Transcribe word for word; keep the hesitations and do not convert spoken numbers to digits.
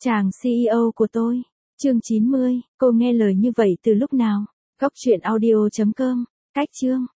Chàng xê e ô của tôi. Chương chín mươi, cô nghe lời như vậy từ lúc nào? Góc truyện audio chấm com. Cách chương.